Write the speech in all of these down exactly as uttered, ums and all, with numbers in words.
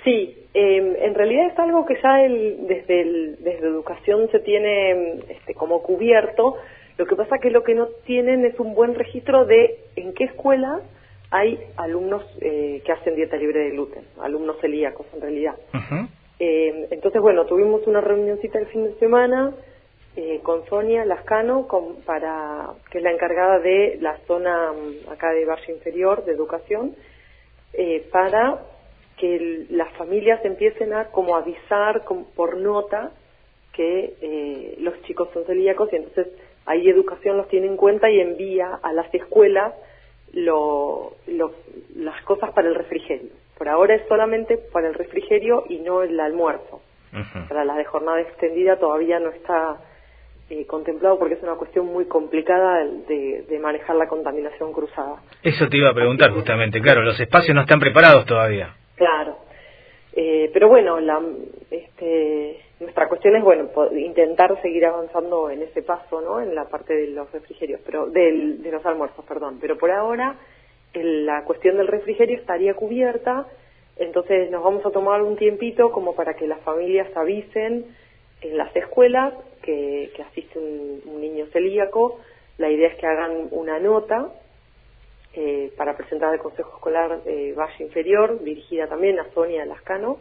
Sí, eh, en realidad es algo que ya el, desde, el, desde educación se tiene este, como cubierto. Lo que pasa que lo que no tienen es un buen registro de en qué escuelas hay alumnos eh, que hacen dieta libre de gluten, alumnos celíacos en realidad. Uh-huh. Eh, entonces, bueno, tuvimos una reunioncita el fin de semana eh, con Sonia Lascano, con, para, que es la encargada de la zona acá de Valle Inferior de educación, eh, para que el, las familias empiecen a como avisar con, por nota que eh, los chicos son celíacos, y entonces ahí educación los tiene en cuenta y envía a las escuelas lo, lo, las cosas para el refrigerio. Por ahora es solamente para el refrigerio y no el almuerzo. Uh-huh. Para la de jornada extendida todavía no está eh, contemplado porque es una cuestión muy complicada de, de manejar la contaminación cruzada. Eso te iba a preguntar justamente, claro, los espacios no están preparados todavía. Claro, eh, pero bueno, la, este, nuestra cuestión es bueno intentar seguir avanzando en ese paso, ¿no? En la parte de los refrigerios, pero del, de los almuerzos, perdón. Pero por ahora el, la cuestión del refrigerio estaría cubierta, entonces nos vamos a tomar un tiempito como para que las familias avisen en las escuelas que, que asiste un, un niño celíaco. La idea es que hagan una nota Eh, para presentar al Consejo Escolar eh, Valle Inferior, dirigida también a Sonia Lascano,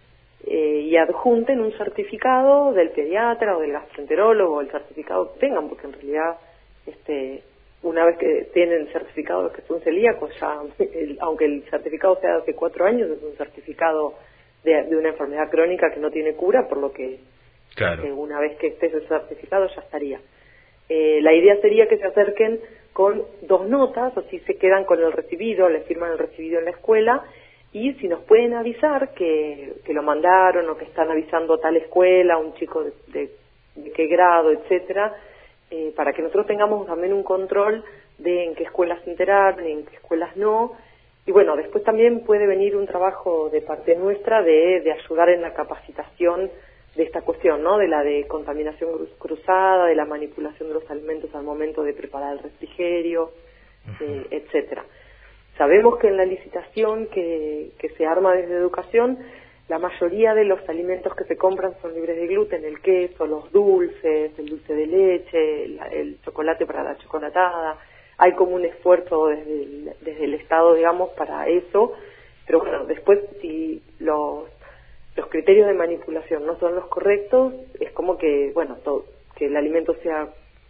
eh, y adjunten un certificado del pediatra o del gastroenterólogo, el certificado que tengan, porque en realidad, este, una vez que tienen el certificado de los que son celíacos, ya, el, aunque el certificado sea de hace cuatro años, es un certificado de, de una enfermedad crónica que no tiene cura, por lo que claro. este, una vez que esté ese certificado ya estaría. Eh, la idea sería que se acerquen con dos notas, o si se quedan con el recibido, le firman el recibido en la escuela, y si nos pueden avisar que, que lo mandaron o que están avisando a tal escuela, un chico de, de, de qué grado, etcétera, eh, para que nosotros tengamos también un control de en qué escuelas se enteraron y en qué escuelas no. Y bueno, después también puede venir un trabajo de parte nuestra de, de ayudar en la capacitación de esta cuestión, ¿no? De la de contaminación cruzada, de la manipulación de los alimentos al momento de preparar el refrigerio, uh-huh. eh, etcétera. Sabemos que en la licitación que, que se arma desde educación, la mayoría de los alimentos que se compran son libres de gluten, el queso, los dulces, el dulce de leche, el, el chocolate para la chocolatada. Hay como un esfuerzo desde el, desde el Estado, digamos, para eso, pero bueno, después si los los criterios de manipulación no son los correctos, es como que, bueno, todo, que el alimento sea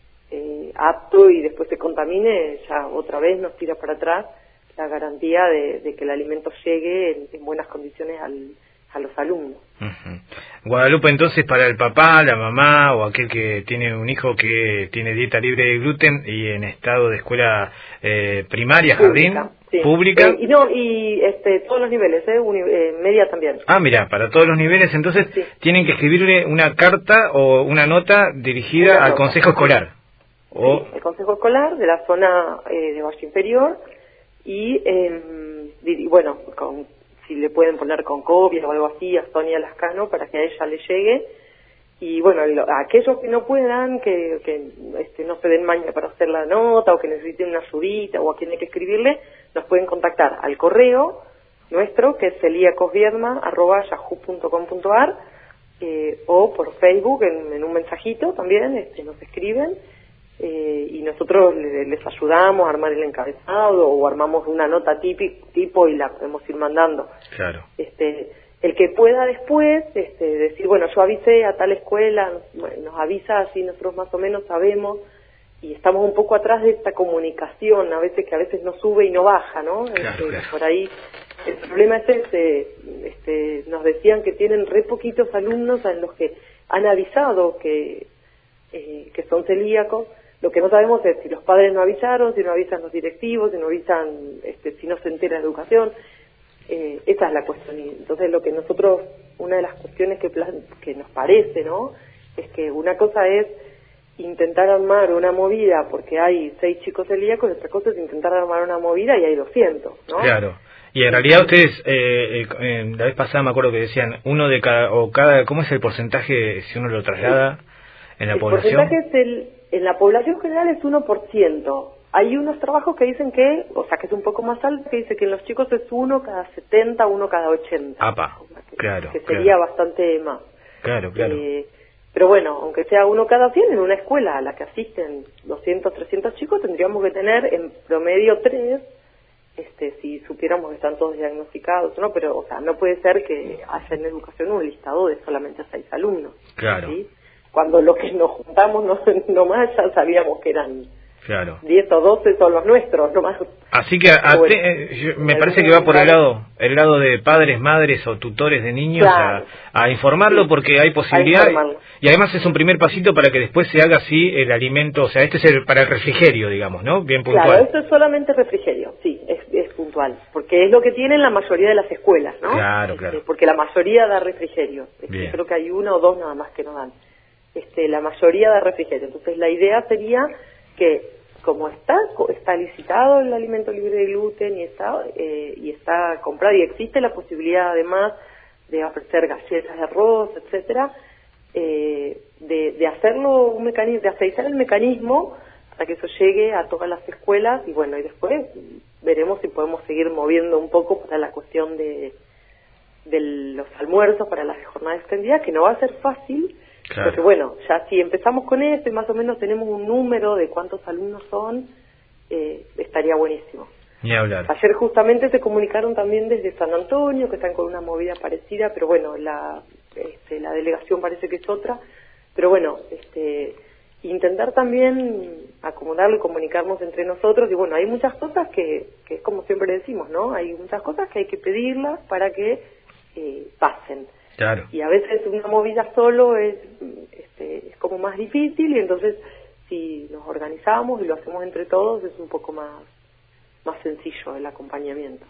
eh, apto y después se contamine, ya otra vez nos tira para atrás la garantía de, de que el alimento llegue en, en buenas condiciones al, a los alumnos. Uh-huh. Guadalupe, entonces para el papá, la mamá o aquel que tiene un hijo que tiene dieta libre de gluten y en estado de escuela eh, primaria, Pública, jardín, sí. pública. Eh, y no, y este, todos los niveles, eh, Uni, eh, media también. Ah, mira, para todos los niveles, entonces sí. Tienen que escribirle una carta o una nota dirigida una al nota. Consejo Escolar. Sí, o... el Consejo Escolar de la zona eh, de Valle Inferior y, eh, y bueno, con, si le pueden poner con copia o algo así a Sonia Lascano para que a ella le llegue. Y bueno, lo, a aquellos que no puedan, que, que este, no se den maña para hacer la nota o que necesiten una ayudita o a quien hay que escribirle, nos pueden contactar al correo nuestro, que es celiacosviedma arroba yahoo punto com punto ar, eh, o por Facebook en, en un mensajito también, este, nos escriben, eh, y nosotros les, les ayudamos a armar el encabezado o armamos una nota típico, tipo y la podemos ir mandando. Claro. Este, el que pueda después este, decir, bueno, yo avisé a tal escuela, nos, nos avisa, así nosotros más o menos sabemos, y estamos un poco atrás de esta comunicación, a veces que a veces no sube y no baja, ¿no? Claro, este, claro. Por ahí el problema es este, este, nos decían que tienen re poquitos alumnos en los que han avisado que, eh, que son celíacos. Lo que no sabemos es si los padres no avisaron, si no avisan los directivos, si no avisan, este, si no se entera la educación. Eh, esa es la cuestión. Y entonces lo que nosotros, una de las cuestiones que, que nos parece, ¿no? Es que una cosa es intentar armar una movida porque hay seis chicos celíacos, y otra cosa es intentar armar una movida y hay doscientos, ¿no? Claro. Y en realidad ustedes, eh, eh, la vez pasada me acuerdo que decían, uno de cada, o cada, ¿cómo es el porcentaje si uno lo traslada en la el población? El porcentaje es el, en la población general es uno por ciento. Hay unos trabajos que dicen que, o sea, que es un poco más alto, que dice que en los chicos es uno cada setenta, uno cada ochenta. Apa. O sea, claro, que sería claro. bastante más. Claro, claro. Eh, pero bueno, aunque sea uno cada cien, en una escuela a la que asisten doscientos, trescientos chicos, tendríamos que tener en promedio tres, este, si supiéramos que están todos diagnosticados, ¿no? Pero, o sea, no puede ser que haya en educación un listado de solamente seis alumnos. Claro. ¿Sí? Cuando los que nos juntamos no, no más ya sabíamos que eran Claro. diez o doce son los nuestros, no más. Así que a, Bueno, te, yo, me parece que va por el lado el lado de padres, madres o tutores de niños claro. a, a informarlo sí. porque hay posibilidad y además es un primer pasito para que después se haga así el alimento, o sea, este es el, para el refrigerio, digamos, ¿no? Bien puntual. Claro, esto es solamente refrigerio, sí, es, es puntual, porque es lo que tienen la mayoría de las escuelas, ¿no? Claro, claro. Este, porque la mayoría da refrigerio, este, Bien. creo que hay uno o dos nada más que no dan. Este, la mayoría da refrigerio, entonces la idea sería que como está está licitado el alimento libre de gluten y está eh, y está comprado y existe la posibilidad además de ofrecer galletas de arroz, etcétera, eh, de, de hacerlo un mecanismo, de aceitar el mecanismo para que eso llegue a todas las escuelas y bueno, y después veremos si podemos seguir moviendo un poco para la cuestión de de los almuerzos para las jornadas extendidas, que no va a ser fácil. Claro. Porque bueno, ya si empezamos con esto y más o menos tenemos un número de cuántos alumnos son, eh, estaría buenísimo. Ni hablar. Ayer justamente se comunicaron también desde San Antonio, que están con una movida parecida, pero bueno, la, este, la delegación parece que es otra. Pero bueno, este, intentar también acomodarlo y comunicarnos entre nosotros. Y bueno, hay muchas cosas que, que es como siempre decimos, ¿no? Hay muchas cosas que hay que pedirlas para que eh, pasen. Claro. Y a veces una movida solo es, este, es como más difícil y entonces si nos organizamos y lo hacemos entre todos es un poco más más sencillo el acompañamiento.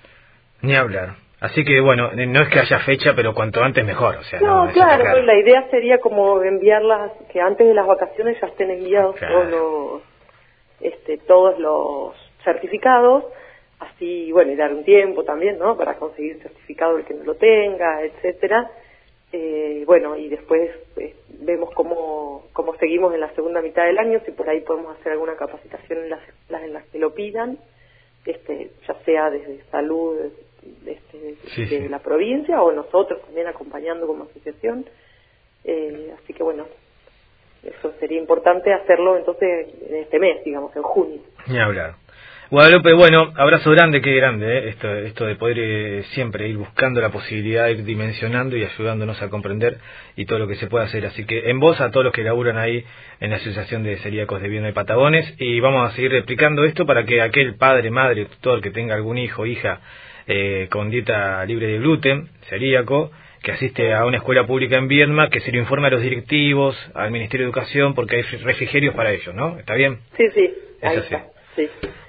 Ni hablar. Así que bueno, no es que haya fecha, pero cuanto antes mejor. O sea, no, no claro, claro. la idea sería como enviarlas, que antes de las vacaciones ya estén enviados claro. todos los este, todos los certificados. Así, bueno, y dar un tiempo también, ¿no? Para conseguir certificado el que no lo tenga, etcétera. Eh, bueno, y después eh, vemos cómo, cómo seguimos en la segunda mitad del año, si por ahí podemos hacer alguna capacitación en las escuelas en las que lo pidan, este, ya sea desde salud este, sí, de sí. la provincia o nosotros también acompañando como asociación. Eh, así que bueno, eso sería importante hacerlo entonces en este mes, digamos, en junio. Ni hablar. Guadalupe, bueno, abrazo grande, qué grande, ¿eh? esto, esto de poder eh, siempre ir buscando la posibilidad, ir dimensionando y ayudándonos a comprender y todo lo que se puede hacer. Así que en voz a todos los que laburan ahí en la Asociación de Celíacos de Viedma y Patagones, y vamos a seguir replicando esto para que aquel padre, madre, tutor que tenga algún hijo, hija eh, con dieta libre de gluten, celíaco, que asiste a una escuela pública en Viedma, que se lo informe a los directivos, al Ministerio de Educación, porque hay refrigerios para ellos, ¿no? ¿Está bien? Sí, sí, ahí es así. está, sí.